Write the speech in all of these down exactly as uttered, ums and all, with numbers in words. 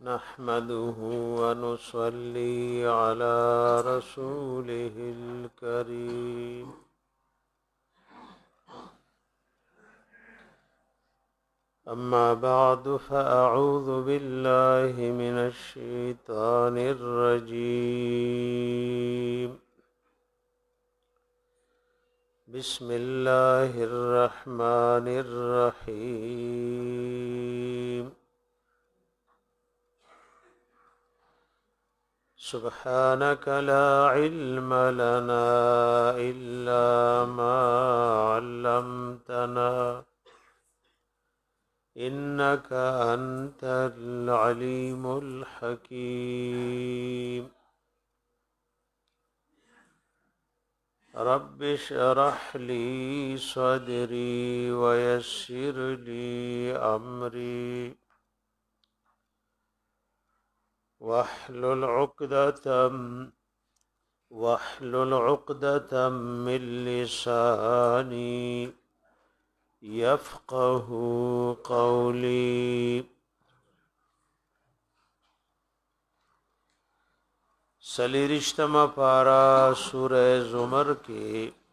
نحمده ونصلي على رسوله الكريم أما بعد فأعوذ بالله من الشيطان الرجيم بسم الله الرحمن الرحيم سبحانك لا علم لنا إلا ما علمتنا إنك أنت العليم الحكيم رب اشرح لي صدري ويسر لي أمري واحلل عقدة واحلل عقدة من لساني يفقه قولي سلیرشتما پارا سورہ زمر کے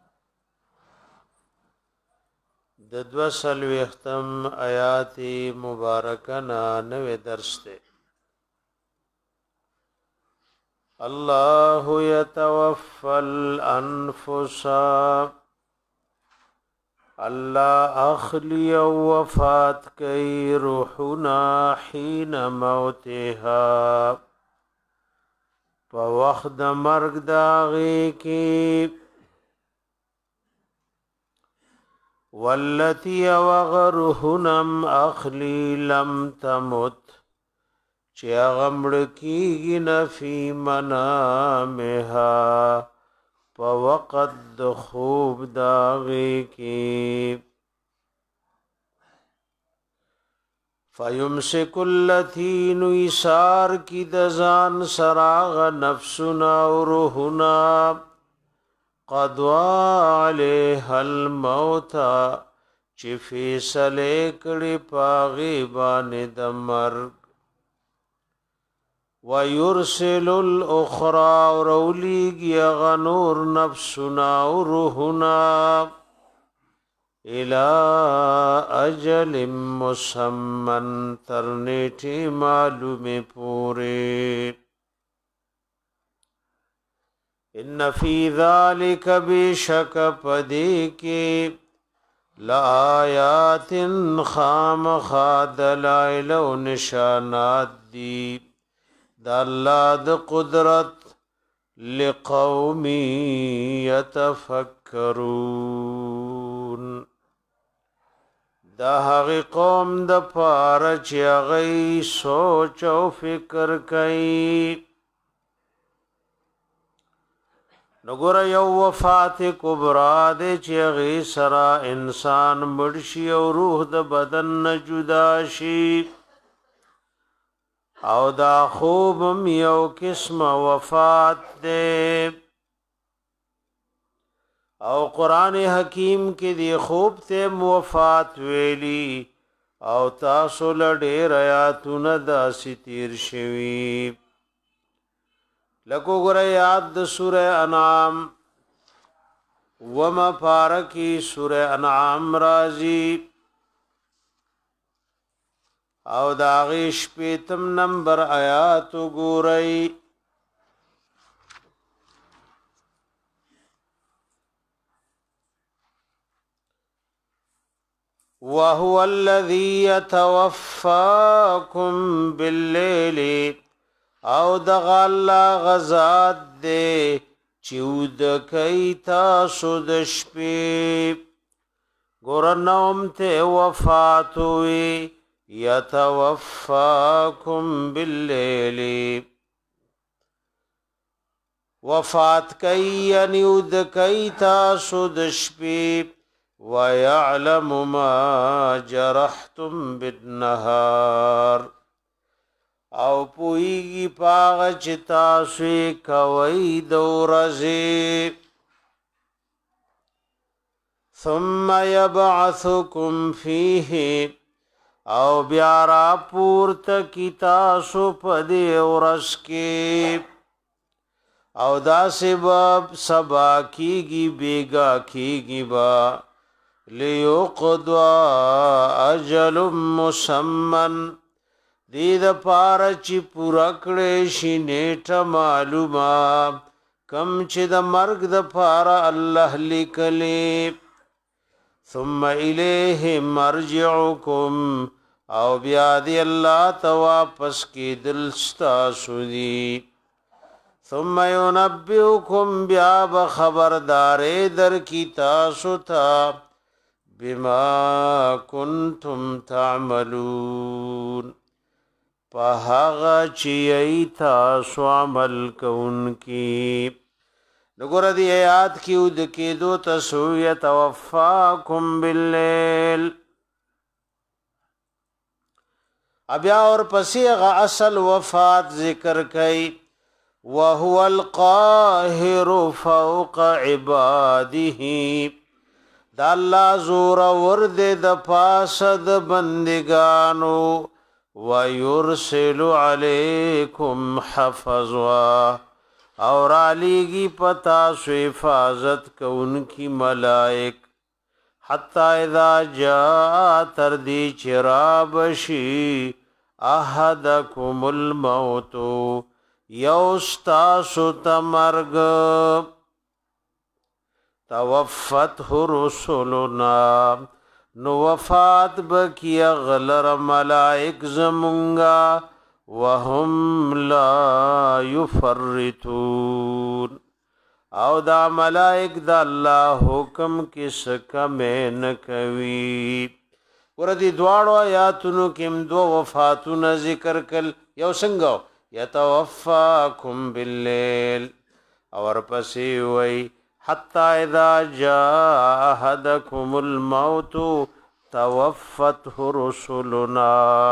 ددو سلویختم آیات مبارکنا نوے درس تے اللہ یتوفى الانفس اللہ اخلی وفات کی روحنا حین موتها فوقت مرگ داغی کی والتی وغرهنم اخلی لم تمت چی اغمڑ کی نفی منامها فوقت خوب داغی کی فیمسک اللتی نویسار کی دزان سراغ نفسنا و روحنا قدوا علیها الموتا چی فیصلے کڑی پاغی باند مرگ وَيُرْسِلُ الْأُخْرَى وَرَوْلِيگِ غَنُور نَفْسُنَا وَرُوحُنَا إِلَىٰ أَجَلٍ مُّسَمًّى تَرْنِيٹِ معلوم پورے إِنَّ فِي ذَلِكَ بِشَكَ پَدِكِ لَآيَاتٍ خَامَ خَادَ لَائِلَ نِشَانَات دی دا اللہ دا قدرت لقوم یتفکرون دا حقی قوم دا پارچ یغی سوچ و فکر کئی نگور یو وفات کبرا دے چیغی سرا انسان مرشی و روح دا بدن جداشی او دا خوبم یو قسم وفات دے او قرآن حکیم کی دی خوب تے وفات ویلی او تاسو لڈیر آیاتون دا ستیر شوی لکو گر یاد دا سورہ انعام وما پارکی سورہ انعام رازی او داغیش پیتم نمبر آیاتو گورئی وَهُوَ الَّذِي يَتَوَفَّاكُمْ بِاللَّيْلِ او دغا اللہ غزاد دے چود کئی تاسو دشپی گورنوم تے وفات ہوئی یتوفاکم باللیل وفات کئی یعنی اد کئی تاسو دشپی ویعلم ما جرحتم بالنهار او پویگی پاغ چتاسوی کوئی دورزی ثم يبعثكم فيه او بیا را پورته کی تاسو په دې ورځ کې او دا سبب سبا کیږي بیگا کیږي با لیقضا اجل مسمن دې د پاره چې پورا کړې شي نیټه معلومه کم چې د مرګ د پاره الله لیکلې ثم الیه مرجعکم او بیا دی الله ته واپس کی دل ستاسو دی ثم ينبئکم بیا بخبردارې در کی تاسو ته بما کنتم تعملون په هغه چې تاسو عمل کوونکی نګور دی آیات کی ود کې دو تسویه توفاکم باللیل ابیا اور پسې غ اصل وفات ذکر کړي وهو القاهر فوق عباده دا الله زور ورد د پاسد بندگانو ويرسل عليكم حفظا اور علیگی پتا سو حفاظت کونکی ملائک حتی اذا جاء تردی چرابشی احدکم الموت یوستاسو تمرگ توفته رسولنا نو وفات بکی غلر ملائک زمونگا وهم لا يفرطون او دا ملائک دا الله حکم کس کمین کوي وردی دواړو آیاتونو کم دو وفاتونه ذکر کل یو څنګه یتوفاکم باللیل اور پسې وای حتی اذا جاء احدکم الموت توفته رسلنا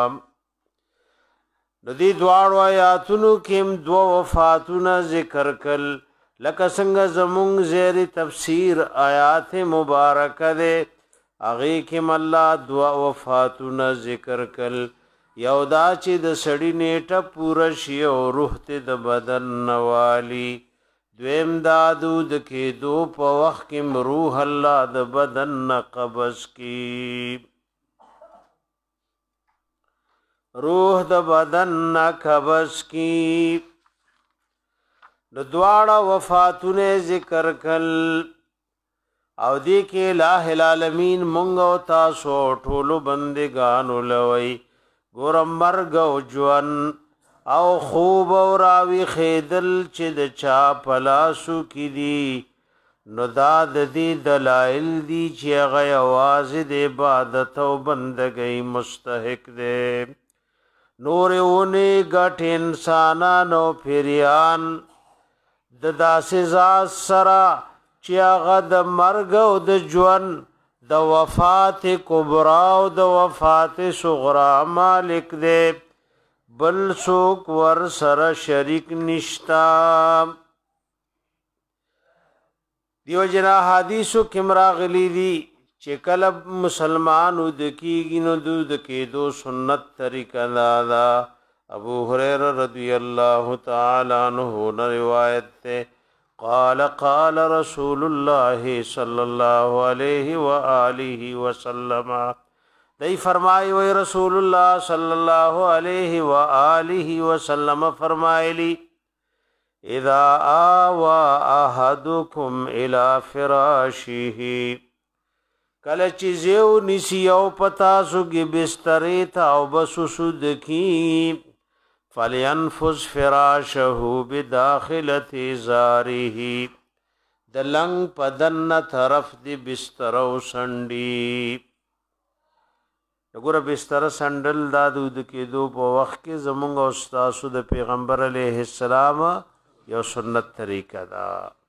د دې دواړو آیاتونو کې دو وفاتونه ذکر کړل لکه څنګه زمونږ زیر تفسیر آیات مبارکه ده هغه کې الله دو وفاتونه ذکر کړل یو دا چې د سړی نیټه پوره شي او روح ته د بدن نوالی دویم دا دود کې دو په وخت کې روح الله د بدن نه قبض کی روح د بدن نه قبض کی د دواړه وفاتونه ذکر کل او دې کې الٰه العالمین مونږ او تاسو ټول بندگانو لوي ګور مرګ او ژوند او خوب او راوي خیدل چې د چا پلاسو کې دي نو دا د دې دلایل دي چې هغه आवाज د عبادت او بندګۍ مستحق دي نور اونې غټ انسانانو پیریان د داسې ذات سره چې هغه د مرګ او د ژوند د وفات کبرا او د وفات صغرا مالک دی بل څوک ور سره شریک نشتا دیو جنا حدیثو کې مراغلی دی چې کله مسلمان د کیږي نو د کېدو سنت طریقه دا ابو هريره رضی الله تعالی عنہ روایت ته قال قال رسول الله صلی الله علیه و آله وسلم دی فرمای وی رسول الله صلی الله علیه و آله وسلم فرمایلی اذا آوا احدکم الى فراشه کله چې زیو نسی او پتا سوګي بسترې ته او بسوسود کی فلینفس فراشه بداخله زاره د لنګ پدن طرف دی بستر او سنډي وګوره بستر سندل دا دود کې دو په وخت کې زمونږ او استاد د پیغمبر علیه السلام یو سنت طریقه دا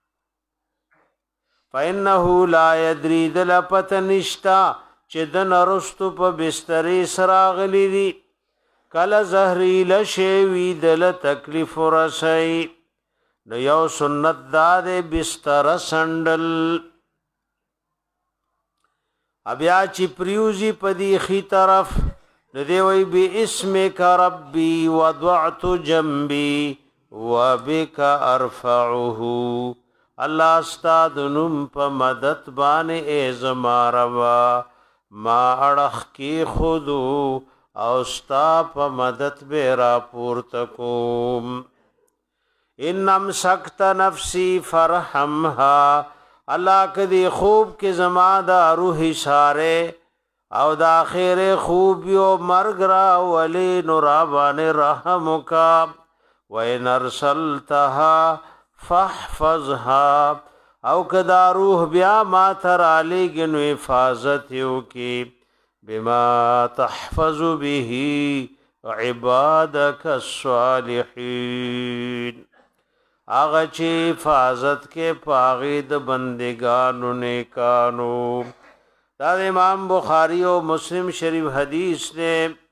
فإنه لا يدري دل پتنشتا چې د نرستو په بسترې سراغلی دي کله زهريل شوی دل تکلیف ورسي نو یو سنت دا د بستر سندل ابیا چې پریوزی په دی خي طرف ندی وی باسمک ربی وضعت جنبی وبک ارفعه الله استاد نم په مدد باندې ای زما روا ما اڑخ کی خودو او ستا په مدد به را پورته کوم ان امسکت نفسی فرحمها الله کدی خوب کې زما دا روح اشاره او دا خیر خوب یو مرګ را ولی نورابان رحمکا وین ارسلتها فاحفظها او کدا روح بیا ما تر علی گنو حفاظت یو کی بما تحفظ به عبادك الصالحین اغه چې حفاظت کې پاغید بندگانو نیکانو دا امام بخاری او مسلم شریف حدیث نے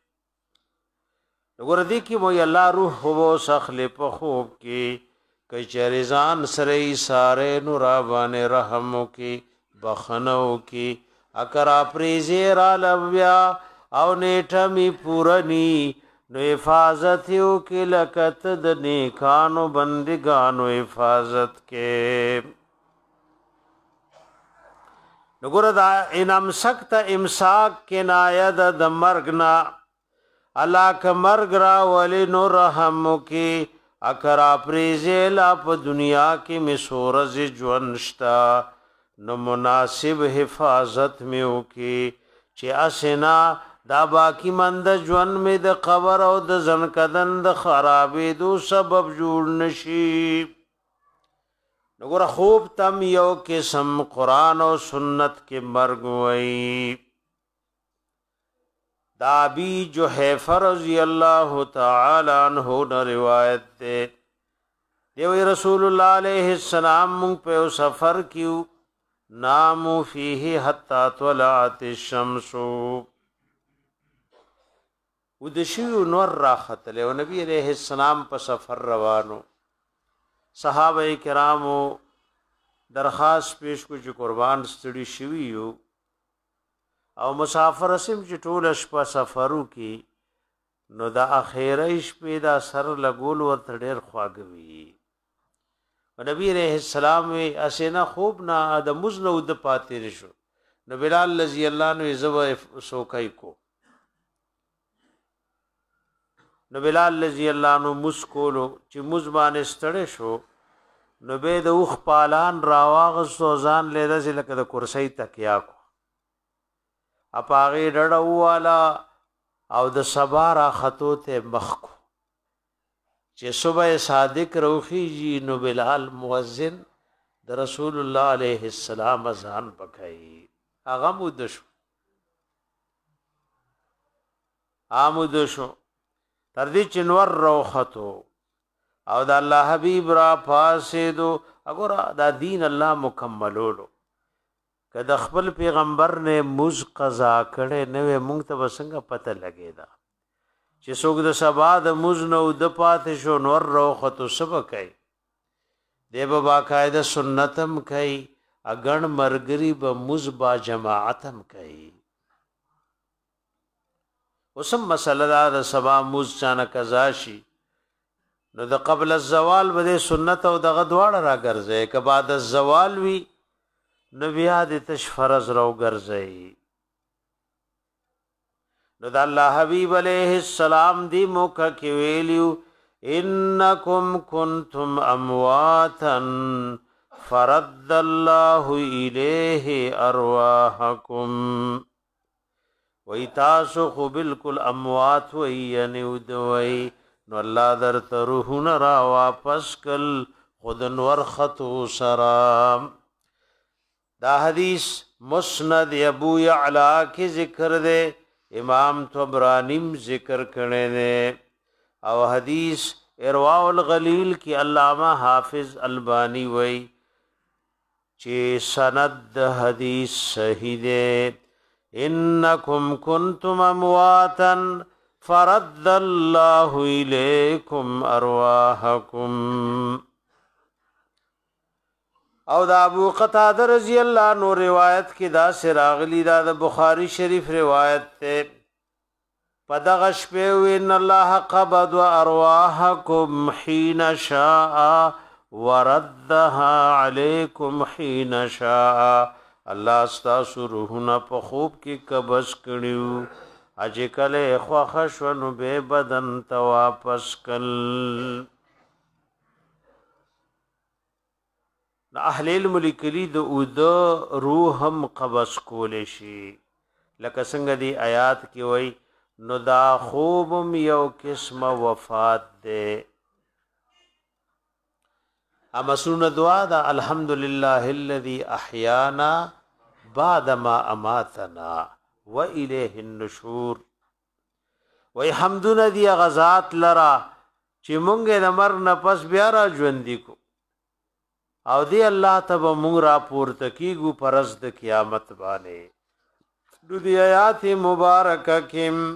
وګوردی کی مو الله روح هو سخل په خوب کې کچریزان سره ساره نور باندې رحم کی بخنو کی اکرا پریزه را لویا او نیټه می پورنی نو حفاظت یو کې لکت د نیکانو بندگانو حفاظت کې نګور دا انم سخت امساک کنایه د مرګنا الله ک مرګ را ولی نو رحم کی اکرا پریزه لا په دنیا کې می سورز ژوندشتا نو مناسب حفاظت میو کی چې اسنا دا باقی مند ژوند می د قبر او د زنکدن د خرابې دو سبب جوړ نشي نګور خوب تم یو قسم قرآن او سنت کې مرګ وئی دا ابي جحیفہ رضی اللہ تعالی عنہ نے روایت ده دی رسول الله علیہ السلام مون په سفر کیو نامو فيه حتا طلعت الشمس ودشیو نور راخت له نبی علیہ السلام په سفر روانو صحابه کرامو درخواست پیش کو چې قربان ستړي شوی یو او مسافر سم چې ټول شپه سفرو کی نو دا اخیره شپه دا سر لګول ورته ډېر خواږوي نبی رحم السلام وی اسینا خوب نه د مزنو د پاتې شو نو بلال رضی الله عنه زو سوکای کو نو بلال رضی الله عنه مسکولو چې مزبان استړې شو نو به د اوخ پالان راواغ سوزان لیدا چې لکه د کرسی تکیا کو اپاغه ډډ والا او د سبا را خطو ته مخ کو چې صبح صادق روخی جی نو بلال مؤذن د رسول الله علیه السلام اذان پکای اغه مود شو آمود شو تر دې چنور روختو او د الله حبیب را فاسدو وګوره دا دین الله مکملولو کله خپل پیغمبر نے مز قضا کړي نو موږ ته وسنګ پته لګی دا چې څوک د سبا د مز نو د پاتې شو نور روختو سب کوي دیو باقاعده سنتم کوي اګن مرګري به مز با جماعتم کوي وسم مسله دا سبا مز چانه قضا شي نو د قبل الزوال بده سنت او دغه دواړه را ګرځي که بعد الزوال وی نو بیا د تش فرض راو ګرځي نو د الله حبیب علیہ السلام دی موکه کې ویلیو انکم کنتم امواتا فرد الله الیه ارواحکم وی تاسو خو بالکل اموات وی یعنی ودوی نو الله در تروحون را واپس کل خودن ورخطو سرام دا حدیث مسند ابو یعلا کی ذکر دے امام طبرانیم ذکر کرنے دے او حدیث ارواء الغلیل کی علامہ حافظ البانی وی چی سند حدیث صحیح دے انکم کنتم امواتا فرد الله الیکم ارواحکم او دا ابو قتاده رضی الله عنه روایت کی دا سراغلی دا, دا بخاری شریف روایت ته پدغش په ان الله قبض ارواحکم حين شاء وردها عليكم حين شاء الله استاسو روحنا په خوب کې قبض کړیو اجه کله خو خشونو به بدن ته واپس کل د اهل علم لیکلي د اود روح هم قبض کول شي لکه څنګه دی آیات کې وای نو دا خوبم یو قسم وفات ده اما سن دعا دا الحمدلله الذي احیانا بعد ما اماتنا والیه النشور وای حمدنا دی غزات لرا چې مونږه د مر نه پس بیا را ژوند کو او دی الله تب مونږ را پورته کیګو پرز د قیامت باندې د دی آیات مبارکه کې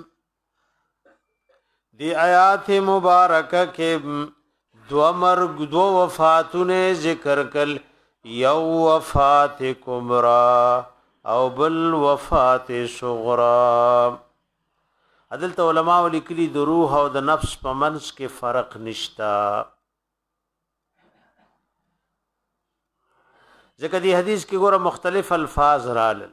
دی آیات مبارکه کې دو مرگ دو وفاتونه ذکر کل یو وفات کبرا او بل وفات صغرا عدالت علماء لیکلی د روح او د نفس په منځ کې فرق نشتا ځکه دی حدیث کې ګوره مختلف الفاظ رالل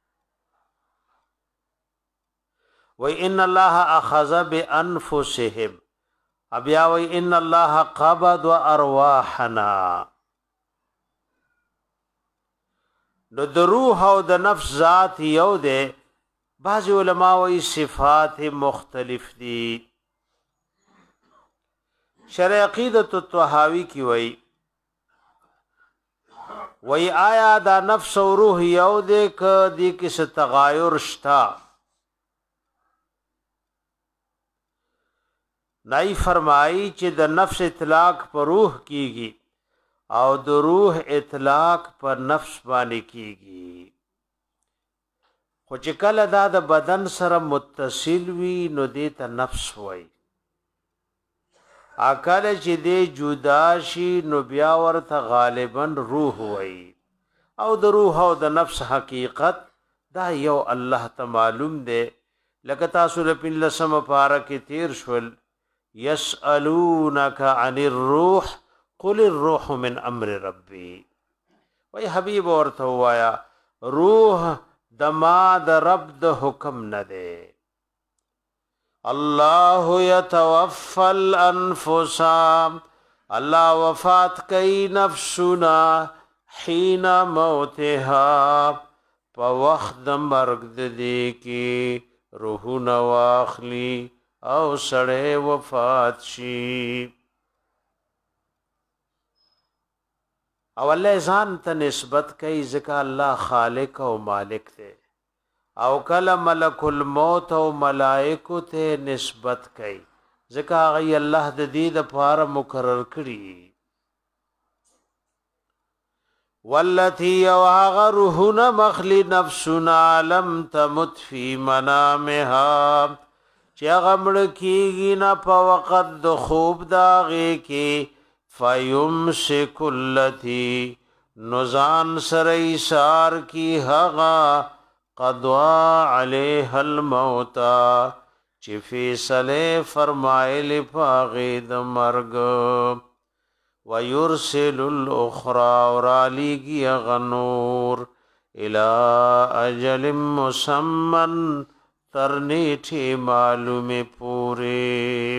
و ان الله اخذ بانفسهم ابیا وی ان الله قبض ارواحنا نو د روح او د نفس ذات یو ده بعض علما وی صفات مختلف دي شرع عقیدۃ الطحاوی کی وی وی آیا دا نفس او روح یو ده ک دی کس تغایر شتا نای فرمائی چې د نفس اطلاق پر روح کیږي او د روح اطلاق پر نفس باندې کیږي خو چې کله دا د بدن سره متصل وي نو دې ته نفس وای اکل چې دې جدا شي نو بیا ورته غالبا روح وای او د روح او د نفس حقیقت دا یو الله ته معلوم دی لکه تاسو په لسم پاره کې تیر شول يسألونك عن الروح قل الروح من امر ربي وای حبیب ورته وایا روح دما د رب د حکم نه ده الله يتوفى الانفس الله وفات کئ نفسنا حين موتها په وخت د مرګ د دې کې روح نو واخلي او سړی وفات شي او الله ځان ته نسبت کوي ځکه الله خالق او مالک دی او کله ملک الموت او ملائکه ته نسبت کوي ځکه هغه الله د دې لپاره مقرر کړی والتي وغرهن مخلي نفسنا لم تمت في منامها چې هغه مړ کېږي نه په وخت د خوب د هغې کې فیمسک التي نو ځان سره ایثار کي هغه قضا علیها الموت چې فیصلې فرمایلې په هغې د مرګ ویرسل الاخرى او رالیږي هغه نور الى اجل مسمن ترنیٹھی معلوم پوری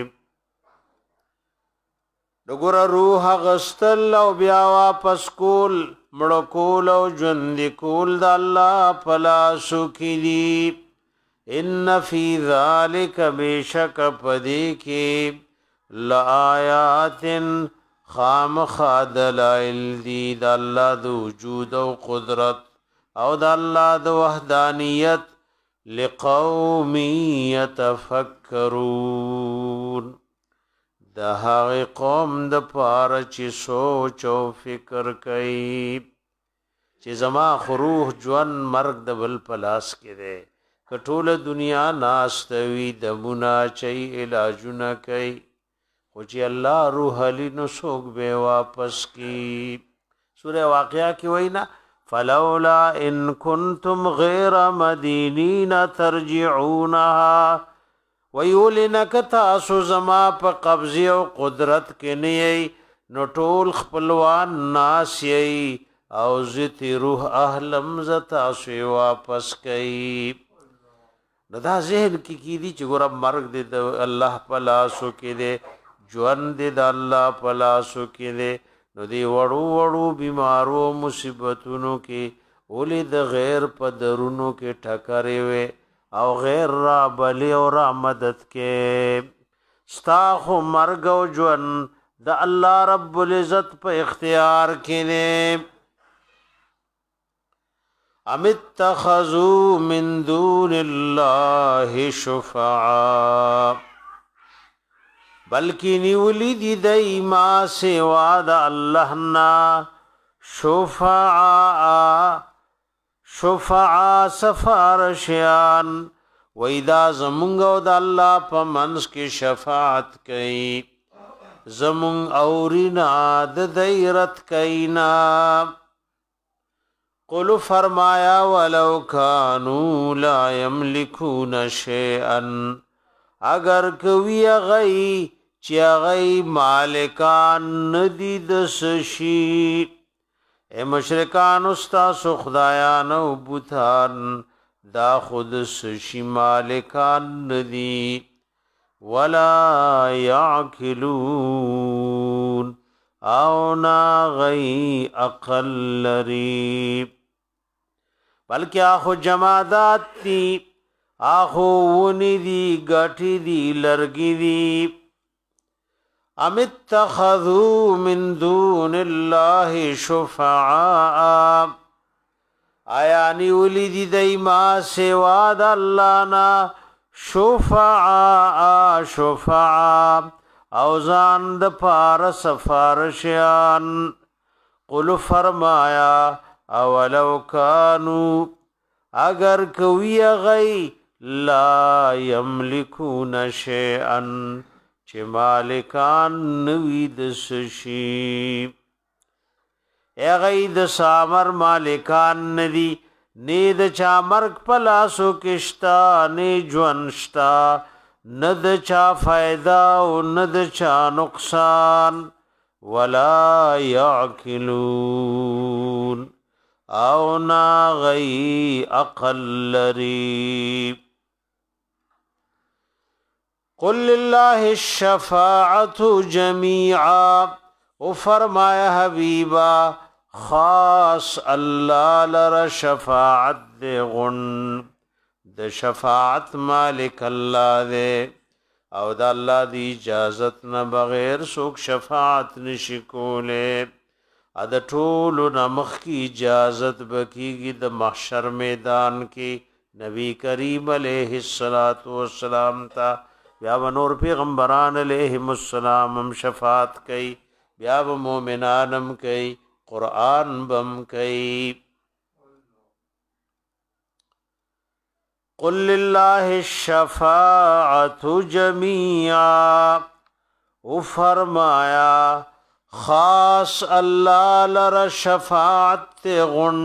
دګور روح غستل او بیا واپس کول مړ کول او ژوند کول د الله پلاسو کلی ان فی ذلک بشک پدی کی لآیات خام خادلائل دی د الله د وجود او قدرت او د الله د وحدانیت لقوم يتفکرون د هغه قوم د پاره چې سوچ او فکر کوي چې زما خروح جوان مرګ د بل پلاس کې ده کټوله دنیا ناستوي د منا چي علاجونه کوي خو چې الله روح علی نو سوګ به واپس کی سوره واقعہ کې وینا فلولا ان كنتم غير مدينين ترجعونها ویولنک تاسو زما په قبضه او قدرت کې نه یی نو ټول خپلوان ناس یی او زتی روح اهلم ز تاسو واپس کئ نو دا ذهن کې کی دي چې ګور مرګ دې د الله په لاسو کې دې ژوند دې د الله په لاسو کې دې نو دی وړو وړو بیمارو مصیبتونو کې ولې د غیر په درونو کې ټکرې وي او غیر را بلی او را مدد کې ستا خو مرګ او ژوند د الله رب العزت په اختیار کې دی ام اتخذوا من دون الله شفعاء بلکی نیولی دی دی ما سوا د الله نا شفعاء شفعاء سفارشیان ویدا زمونږ او د الله په منځ کې شفاعت کوي زمونږ اورینا د دیرت کینا قل فرمایا ولو کانوا لا یملکون شیئا اگر کوي غي چې غي مالکان ندی د سشي اے مشرکان استاسو خدایان او بوتان دا خود سشی مالکان ندی ولا یعقلون او نا غی اقل لری بلکہ آخو جمادات دی آخو ونی دی گٹی دی لرگی دی ام اتخذوا من دون الله شفعاء آیا نیولی دی دی ما سوا د الله نا شفعاء شفعاء او ځان د پار سفارشیان قل فرمایا اولو کانوا اگر کوي غي لا یملکون شیئا چې مالکان نوی د سشی اغی د سامر مالکان ندی نی د چا مرگ پلاسو کشتا نی جونشتا ند چا فائدہ و ند چا نقصان ولا یعقلون او نا غی اقل لری قل لله الشفاعت جميعا او فرمایا حبیبا خاص اللہ لر شفاعت دے غن د شفاعت مالک اللہ دے او دا اللہ دی اجازت نہ بغیر سوک شفاعت نشکولے اد ټولو نمخ کی اجازت بکیگی د محشر میدان کی نبی کریم علیہ الصلوۃ والسلام تا بیا و نور پیغمبران علیہم السلام هم شفاعت کئی بیا و مومنانم کئی قرآن بم کئی قل للہ الشفاعت جمیعا او فرمایا خاص اللہ لر شفاعت غن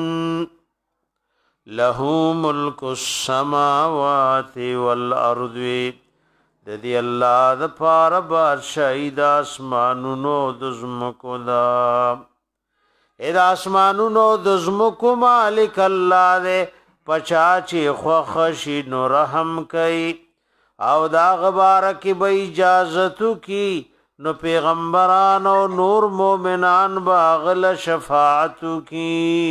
لہو ملک السماوات والارض د دې الله د پاره بادشاہي د اسمانونو د زمکو دا اې د اسمانونو د زمکو مالک الله دې پچا چې خو خشي نو رحم کوي او دا غبار کی به اجازتو کی نو پیغمبران او نور مومنان باغل شفاعتو کی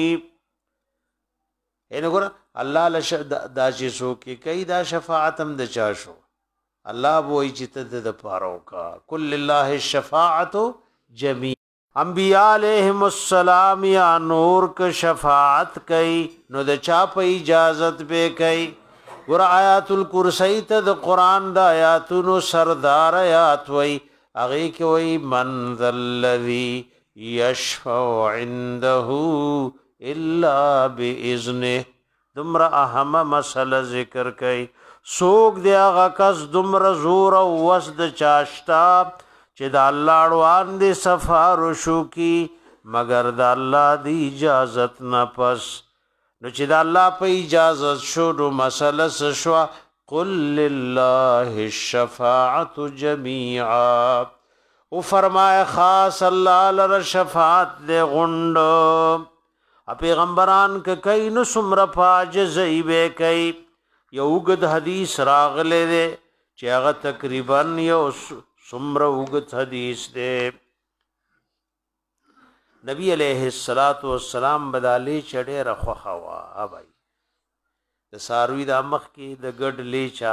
اینو ګور الله لش دا چې سو کی کوي دا شفاعت هم د چا شو الله وای چې ته د پاره کا کل لله الشفاعت جميع انبیاء علیہم السلام یا نور ک شفاعت کئ نو د چا په اجازت به کئ ور آیات الکرسی ته د قران د آیاتونو سردار آیات وای اغه کی وای من ذا الذی یشفع عنده الا باذنه دمر اهم مسله ذکر کئ سوک دی آغا کس دمر زور او وسد چاشتا چه دا اللہ اڑوان دی سفارشو کی مگر دا اللہ دی اجازت نا پس نو چه دا اللہ پا اجازت شو نو مسئلہ سشوا قل لله الشفاعة جميعا او فرمائے خاص اللہ لر شفاعت دے غنڈ پیغمبران که کئی نو سمر پاجزئی بے کئی یو اگد حدیث راغلے دے چی اغا تقریباً یو سمر اگد حدیث دے نبی علیہ السلام بدالی چڑے رخو خوا آبائی دا ساروی دا مخ کی دا گڑ لیچا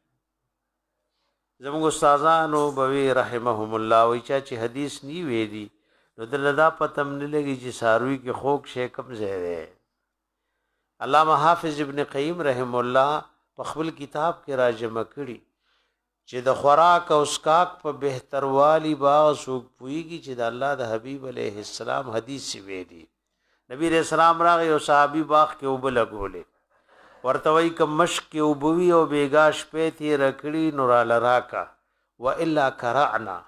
زمانگ استازانو بوی رحمهم اللہ ویچا چی حدیث نی ویدی نو دل دا پتم نلگی چی ساروی کی خوک شیکم زیدے علامہ حافظ ابن قیم رحم اللہ پخبل کتاب کے راجمہ کری چی دا خوراک او اسکاک پا بہتر والی باغ سوک پوئی گی چی دا اللہ دا حبیب علیہ السلام حدیث سی ویدی نبی علیہ السلام راگی او صحابی باغ کے اوبو لگولے ورتوئی کم مشک کے اوبوی او بیگاش پیتی رکڑی نورال راکا و الا کرعنا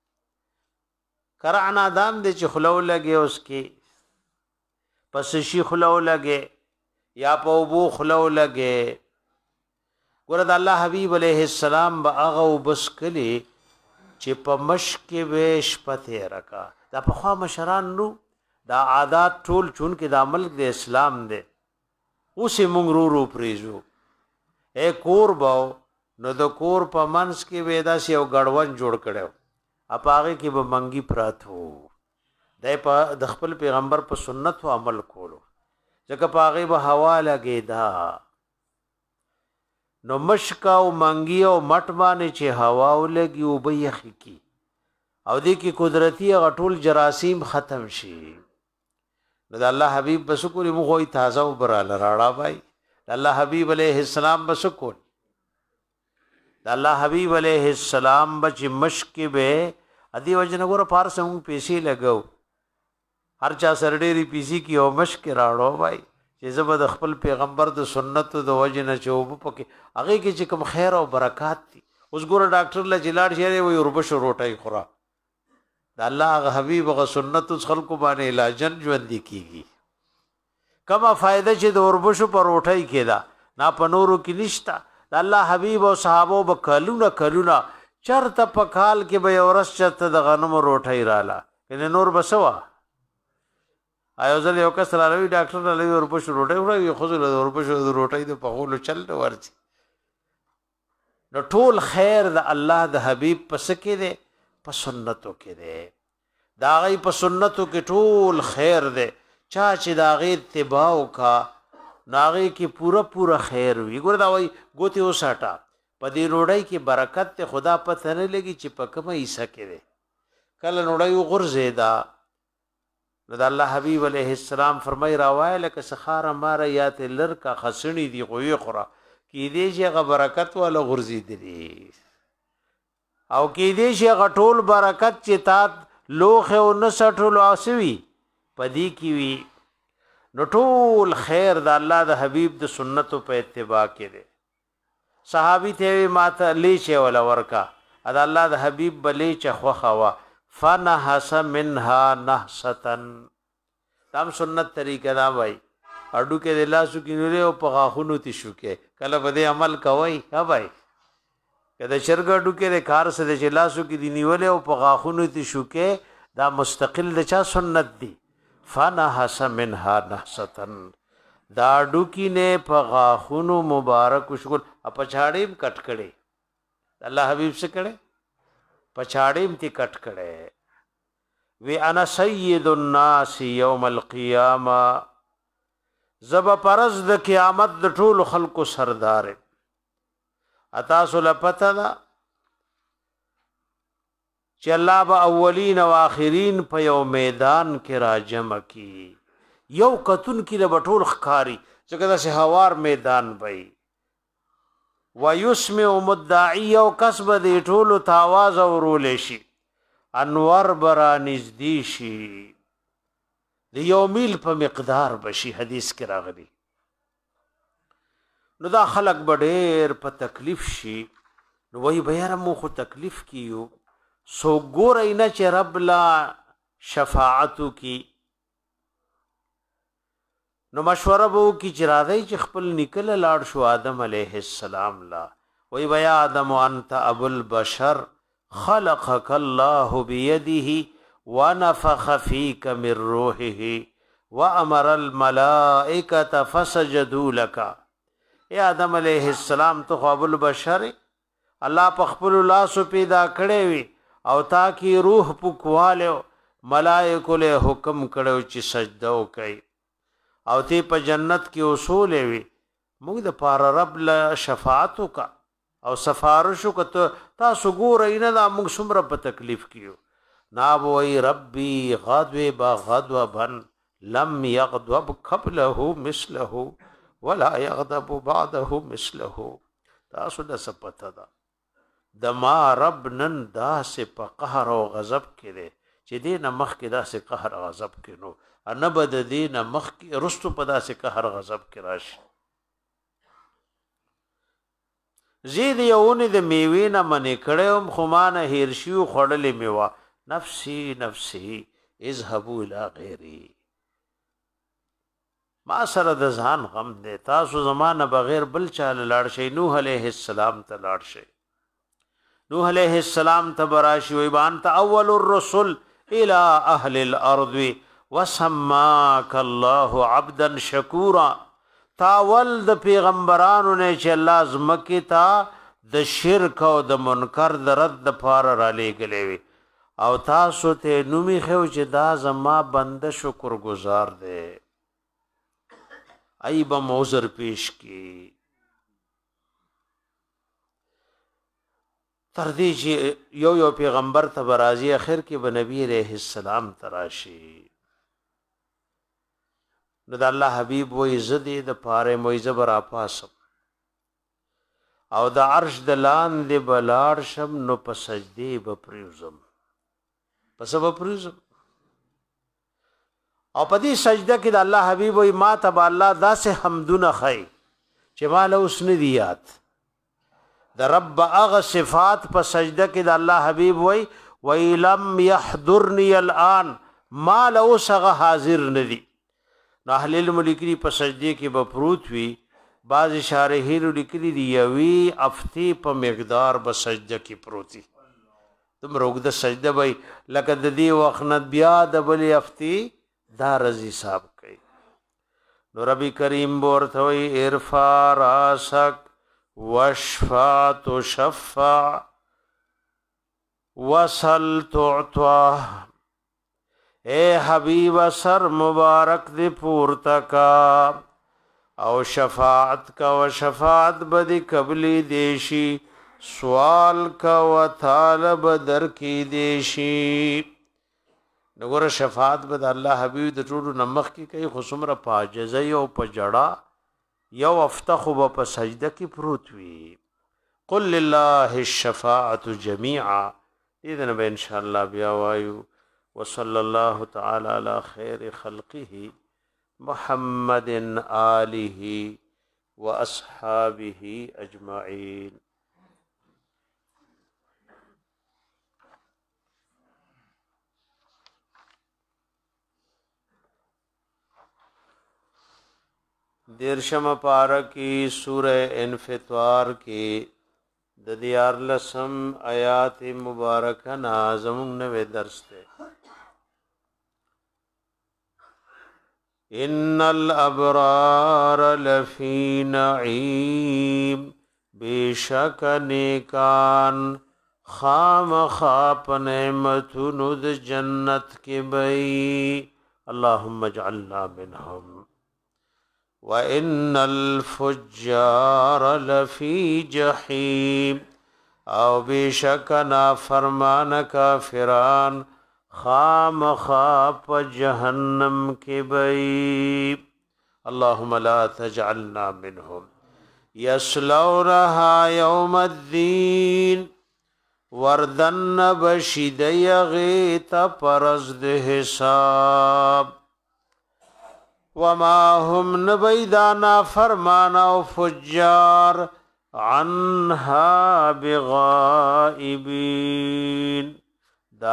کرعنا دام دے چی خلو لگے اس کی پسشی خلو لگے یا پا اوبو خلو لگے گورد اللہ حبیب علیہ السلام با اغاو بس کلی چی پا مشک بیش پتے رکا دا پا خواہ مشران نو دا عادات ټول چون که دا ملک دے اسلام دے اسی مونگ رو رو پریزو اے کور باو نو دا کور پا منس کی ویدا سی او گڑون جوڑ کڑیو اپا آگے کی با منگی پراتو دای پا دخپل پیغمبر پا سنت و عمل کولو جکا پا آگے با ہوا لگے دا نو مشکا او منگی او مٹ بانے چی ہوا او لگی او بیخی کی او دی کی قدرتی غطول جراسیم ختم شی نو دا اللہ حبیب بسکولی مخوی تازہ و برال راڑا بائی دا اللہ حبیب علیہ السلام بسکول دا اللہ حبیب علیہ السلام بچی مشک بے ادی وجہ نگو را پارسا ہوں پیسی لگو ہر چا سرڈیری پیسی کی او مشک راڑو بائی چی زبا دا خپل پیغمبر دا سنت دا وجہ نا چوبو پکی اگے کی چکم خیر و برکات تی اس گورا ڈاکٹر اللہ چلار شیرے وی اربش و روٹائی خورا دا اللہ آغا حبیب آغا سنت اس خلقو بانے علاجن جوندی کی گی کما فائدہ چی دا اربشو پر روٹائی کے دا نا پنورو کی نشتا دا اللہ حبیب و صحابو با کلونا کلونا چرتا پکال کے بے ورس چرتا دا غنم و روٹائی رالا کنی نور بسوا آیا ازل یو کس راروی ڈاکٹر راروی اربشو روٹائی خورا یو خزو دا اربشو دا روٹائی دا پغولو چل دا ورچی نو ټول خیر دا اللہ دا حبیب پسکے دے پا سنتو کے دے دا غی پا سنتو کے ټول خیر دے چاچی دا غی اتباعو کا ناغی کی پورا پورا خیر ہوئی گورا دا وی گوتی ہو ساٹا پا دی روڑائی کی برکت تے خدا پتہ نہیں لگی چی پا کم عیسیٰ کے دے کل روڑائی غرزے دا دا اللہ حبیب علیہ السلام فرمائی راوائے لکا سخار ہمارا یات لرکا خسنی دی غوی خورا کی دیشی اگا برکت والا غرزی دی او کی دیشی اگا ټول برکت چی تات لوخ او نسٹول آسوی پدی کیوی نو ټول خیر دا اللہ دا حبیب دا سنتو پہ اتباع کے دے صحابی تیوی ماتا لیچے والا ورکا ادا اللہ دا حبیب بلیچے خوخوا فنحس منہا نحستن تام سنت طریقہ دا بھائی اڈو کے دلاسو کی نولے او پغاخونو تی شوکے کلا بدے عمل کوئی ہاں بھائی کدا شرگ اڈو کے دے کار سے دے چلاسو کی دی نیولے او پغاخونو تی شوکے دا مستقل دے چا سنت دی فنحس منہا نحستن دا اڈو کی نے پغاخونو مبارک شکل پچھاڑیم کٹ کڑے اللہ حبیب سے کڑے پچھاڑیم تی کٹ کڑے وی انا سید الناس یوم القیامہ زبا پرز د قیامت د ټول خلقو سردار اتاسو لپتا دا چې الله با اولین و آخرین په یو میدان کې را جمع کی یو کتون کې له ټول خکاری چې کدا سه هوار میدان وای و یسمع مدعی او کسب دی ټول تاواز اورول شي انور برا نزدی شي دی یو میل په مقدار بشي حدیث کې راغلی نو دا خلق بډیر په تکلیف شي نو وای بهر مو خو تکلیف کیو سو ګور اینا چې رب لا شفاعتو کی نو مشوره بو کی چرادای چې خپل نکله لاړ شو آدم علیه السلام لا وی بیا آدم انت ابو البشر خلقك الله بيده ونفخ فيك من روحه وامر الملائكه فسجدوا لك. اے آدم علیہ السلام تو ابو البشر الله په خپل لاس پیدا کړی وی او تا کی روح پکواله ملائکه له حکم کړو چې سجده وکړي او تی په جنت کې اصول وی موږ د پار رب له شفاعت کا او سفارشو کته تاسو ګورئ نه دا موږ څومره په تکلیف کیو نا وی ربي غضب غضبا لم يغضب قبله مثله ولا يغضب بعده مثله. تاسو د سپتا دا د ما رب نن دا سه په قهر او غضب کړي چې دې نه مخ کې دا سه قهر او غضب کینو ان بد دین مخ کی رستو پدا سے قهر غضب کی راش زید یون د میوینا من کړم خمانه هیرشیو خړلې میوا نفسی نفسی اذهبوا الى غیری ما سره د ځان غم دې تاسو زمانه بغیر بل چاله لاړ شي. نوح علیہ السلام ته لاړ شي. نوح علیہ السلام ته براشي وي بانت اول الرسل الى اهل الارض وسماك الله عبدا شکورا. تاول د پیغمبرانو نه چې الله زمکه تا د شرک او د منکر د رد فار را لګلې وي او تاسو ته نومي خو چې دا زما بنده شکر گزار دی ایب موزر پیش کی تر دې چې یو یو پیغمبر ته برازي اخر کې به نبی عليه السلام تراشي. نو د الله حبیب وې زدي د پاره موعظه برا پاسم او د عرش د لاندې بلاړ شم نو په سجدي به پریوزم پس به پریوزم او په دې سجده کې د الله حبیب وې ما تب الله داسې حمدونه خای چې مال اوس نه دی یاد د رب اغه صفات په سجده کې د الله حبیب وې وَلَمْ يَحْضُرْنِي الْآن مال اوس هغه حاضر نه دی. نو اهل علم لیکلي په سجدي کې به پروت وي بعض شارحین لیکلي دی یوي افتی په مقدار به سجده کې پروتي تم روغ د سجده وي لکه د دې وخت نه بیا د بل افتی دا رضی صاحب کوي. نو ربي کریم ورته وي ارفع راسک واشفع تشفع وصل تعطى. اے حبیب سر مبارک دی پورتا کا او شفاعت کا و شفاعت بدی قبلی دیشی سوال کا و طالب در کی دیشی. نګور شفاعت بد الله حبیب د ټولو نمخ کی کوي خصومره پاجزه او پجړه یو افتخ و په سجده کی پروت وی. قل لله الشفاعه جميعا. اذن به ان شاء الله بیا وایو وصلى الله تعالى على خير خلقه محمد آله وأصحابه أجمعين. دیرشم پارہ کی سورہ انفطار کی د دیار لسم آیات مبارکہ نازم نوے درس تے. ان الابرار لفی نعیم بیشک نیکان خام خاپ نعمتونو د جنت کی بئی اللہم اجعلنا منہم. وَإِنَّ الْفُجَّارَ لَفِي جَحِيمٍ او بیشک نافرمان کافران خام خاپ جہنم کی بئی. اللہم لا تجعلنا منہم یسلونها یوم الدین وردن بشید یغیت پرزد حساب. وما هم نبیدانا فرمانا و فجار عنها بغائبین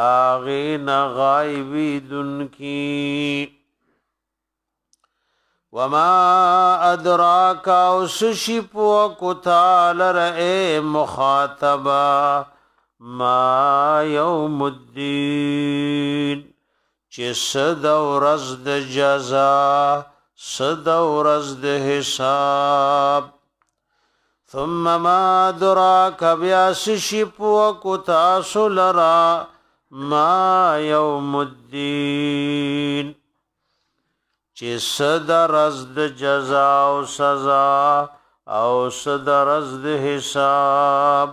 داغین غائبی دن کی. وما ادراک او سشپ وکتال رئے مخاطبا ما یوم الدین چه صد ورځ د جزا صد ورځ د حساب ثم ما ادراک بیا سشپ وکتاسل را ما یوم الدین چه صد ورځ د جزا او سزا او صد ورځ د حساب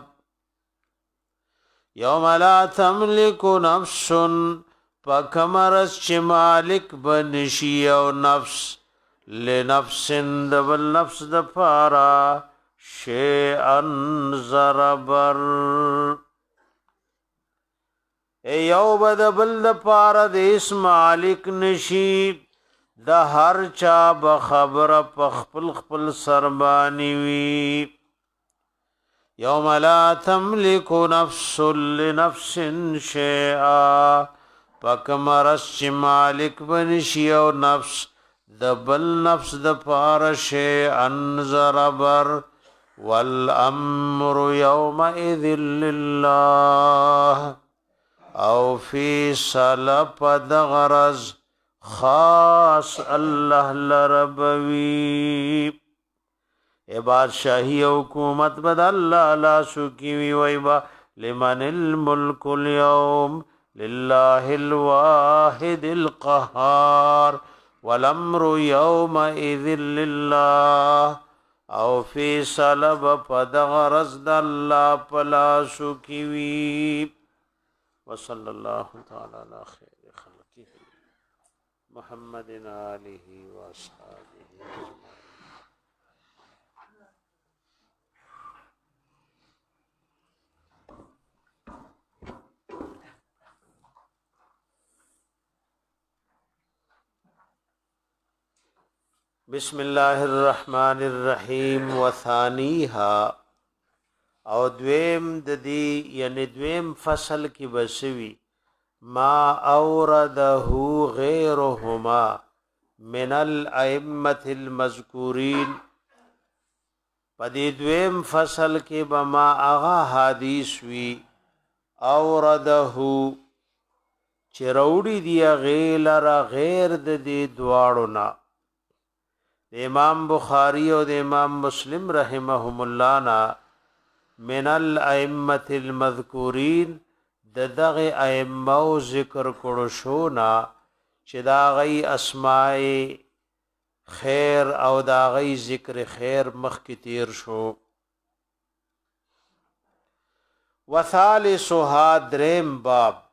یوم لا تملک نفس پکمرس چه مالک بنشی او نفس لنفس دبل نفس دپارا شیئن زربر ای یو بدبل دپارا دیس مالک نشی د هر چا بخبر پخپل خپل سربانی وی یوم لا تملک نفس لنفس شیئا پکمرس چی مالک بنشی او نفس دبل نفس دپار شیئن زربر والامر یومئذ للہ او فی سلپ دغرز خاص اللہ لربوی اے بادشاہی حکومت بد اللہ لا سکیوی ویبا لمن الملک اليوم للہ الواحد القہار والامر یومئذ للہ او فی سلب پدغرز داللہ پلا سکیوی وصلی اللہ تعالی علی خیر خلقہ محمد آلہ واصحابہ اجمعین. بسم اللہ الرحمن الرحیم وثانیها او دویم ددی یعنی دویم فصل کی بسوی ما اورده غیرهما من الائمة المذکورین پدی دویم فصل کی بما اغا حدیث وی اورده چروڑی دیا غیلر غیر ددی دواڑونا امام بخاری او د امام مسلم رحمهم الله نا من الائمه المذکورین د دغه ائمه او ذکر کړو شو نا چې دا غي اسماء خیر او دا غي ذکر خیر مخ کی تیر شو. وثالثها دریم باب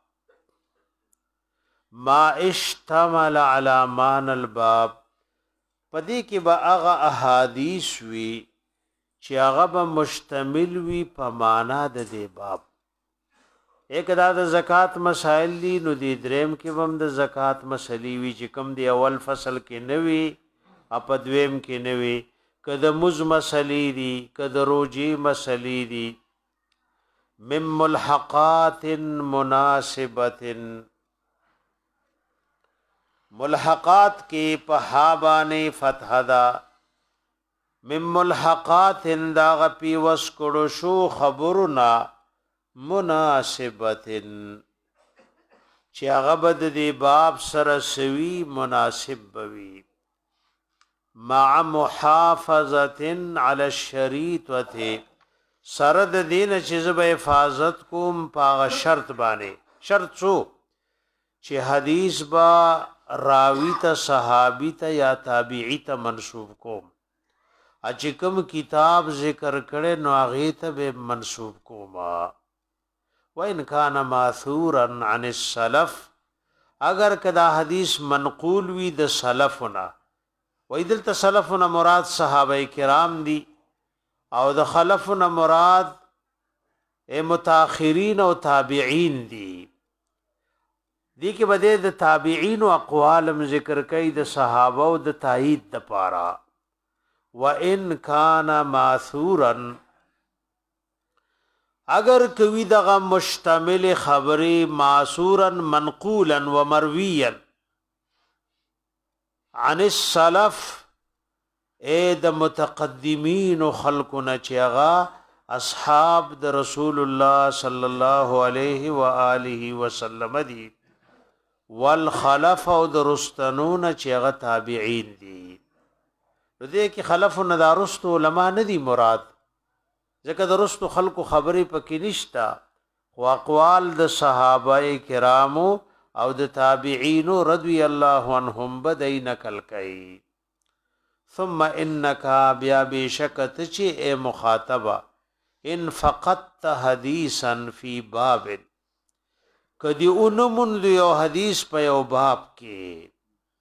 ما اشتمل على مان الباب پدې کې به هغه احادیث وي چې هغه به مشتمل وي په معنا د دې باب. یک دا د زکات مسائل دي نو دې دریم کې به هم د زکات مسلې وي چې کوم دی اول فصل کې نه وي اپ دویم کې نه وي که د مز مسلې دي که د روجي مسلې دي من ملحقات مناسبت ملحقات کی پہابانی فتح دا من ملحقات انداغ پی وسکڑو شو خبرنا مناسبت چی اغبد دی باب سرسوی مناسب بوی مع محافظت علی الشریط و تی سرد دین چیز با حفاظت کوم پاغ شرط بانے شرط سو چی حدیث با راوی تا صحابی تا یا تابعی تا منصوب کوم اچی کم کتاب ذکر کرے نو آغی تا بے منصوب کوما وَإِنْ كَانَ مَاثُورًا عَنِ السَّلَفِ اگر کدا حدیث منقول وی د سلفنا وی دلتا سلفنا مراد صحابہ کرام دی او د خلفنا مراد متاخرین او تابعین دی دی کې بده د تابعین او اقوالم ذکر کوي د صحابه او د تایید د پارا وان کان ماثورا اگر کوي دغه مشتمل خبري ماثورا منقولا ومرويا عن السلف اے د متقدمین خلقنا چیغا اصحاب د رسول الله صلی الله علیه و آله وسلم دی والخلف او د رستنون چیغا تابعین دی نو دې کې خلف نه د رستو علما نه دی مراد ځکه د رستو خلقو خبرې پکې نشتا خو اقوال د صحابه کرامو او د تابعین رضی الله عنهم بدای نقل کړي ثم انک بیا بشکت چی اے مخاطبہ ان فقدت حدیثا فی باب کدی اونمون یو حدیث په یو باب کې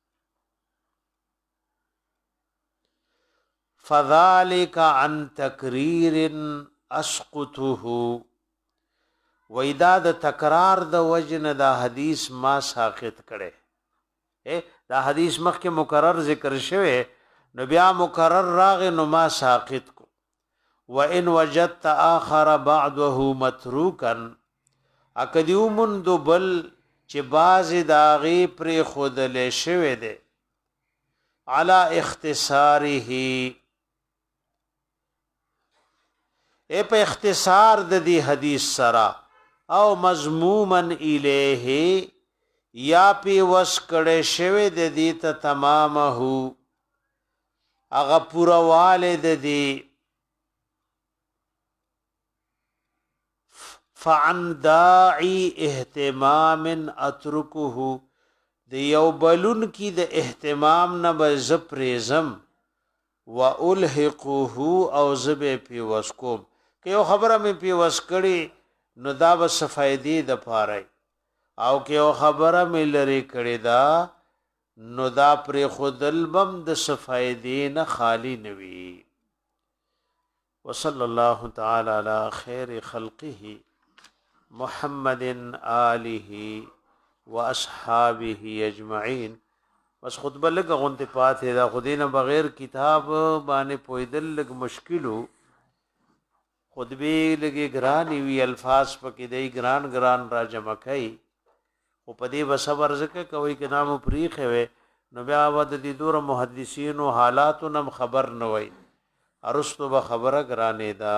فذلک عن تقریر اسقطه وېدا د تکرار د وجن د حدیث ما ساقط کړي دا حدیث مخکې مکرر ذکر شوه نو بیا مکرر راغ نو ما ساقط کو وان وجدت اخر بعده متروکا اکدیو منذ بل چې باز داغي پر خود له شوه ده علی اختصاره اے په اختصار د دې حدیث سرا او مضمومن الیه یا پی وس کړه شوه د دې ته تمامه اغا پورا والد دی فعن داعی اهتمام اترکه دی یو بلون کی د اهتمام نه بز پریزم و الحقه او زب پی وسکوم که یو خبره می پی وسکړي نو دا بس فائدې د پاره او که یو خبره می لري کړي دا نو دا پر خودل بم د صفایدین خالی نوی وصلی الله تعالی علی خیر خلقه محمد آله واصحابه اجمعین بس خطبه لګ غونته پاتې دا خودینه بغیر کتاب باندې پویدل لګ مشکلو خطبه لګي ګرانی وی الفاظ پکې دی ګران ګران را جمع کای او پدې بصبر زکه کوي کې نام پریخه وي نو بیا ود دي دور محدثین او حالات نم خبر نه وي ارستو به خبره ګرانه دا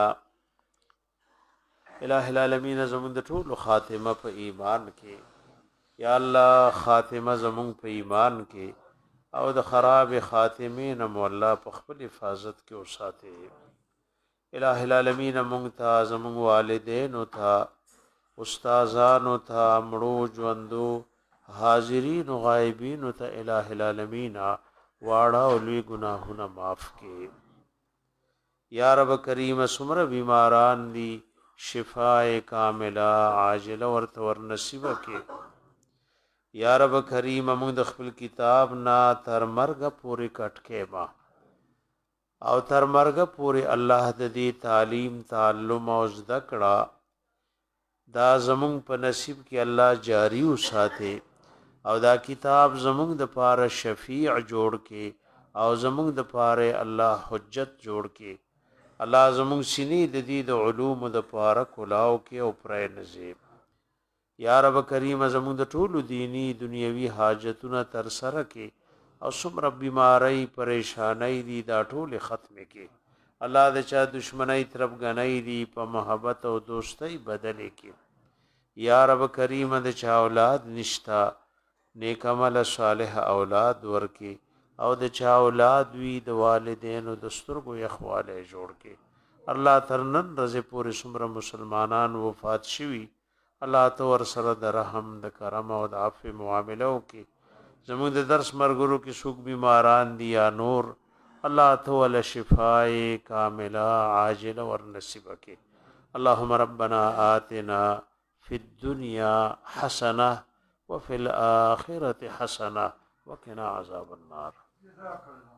الہ العالمین زمون د ټول خاتمه په ایمان کې یا الله خاتمه زمون په ایمان کې او د خراب خاتمین مولا په خپل حفاظت کې اوساته الہ العالمین مونږ ته زمون والدین او ته استادانو ته مړو ژوندو حاضرین او غایبین ته الہ العالمین واړه او لوی ګناهونه معاف کړي یا رب کریم سمر بیماران دی شفاء کامله عاجله ورته ور نصیب کړي یا رب کریم موږ د خپل کتاب نا تر مرګ پورې کټکې ما او تر مرګ پورې الله د دې تعلیم تعلم او زده کړه دا زمون په نصیب کې الله جاری وساته او دا کتاب زمون د پاره شفیع جوړ کې او زمون د پاره الله حجت جوړ کې الله زمون سینې د دې د علوم د پاره کلاو کې او پرې نصیب یا رب کریم زمون د ټولو دینی دنیوي حاجتونه تر سره کې او څومره بیماری پریشانای دي دا ټول ختم کې الله د چا دشمنی طرف غنۍ دي په محبت او دوستۍ بدلې کې یا رب کریم د چا اولاد نشتا نیک عمل صالح اولاد ورکی او د چا اولاد وی د والدینو د سترګو یخواله جوړ کې الله ترنن رزه پورې څومره مسلمانان وفات شوي الله تو ور سره د رحم د کرم او د عفو معاملو کې زموږ د درس مرګرو کې سوق بیماران دي یا نور الله تو ول شفاء کامله عاجله ور نصیب کې اللهم ربنا آتنا فی الدنيا حسنه وفي الاخره حسنه وقنا عذاب النار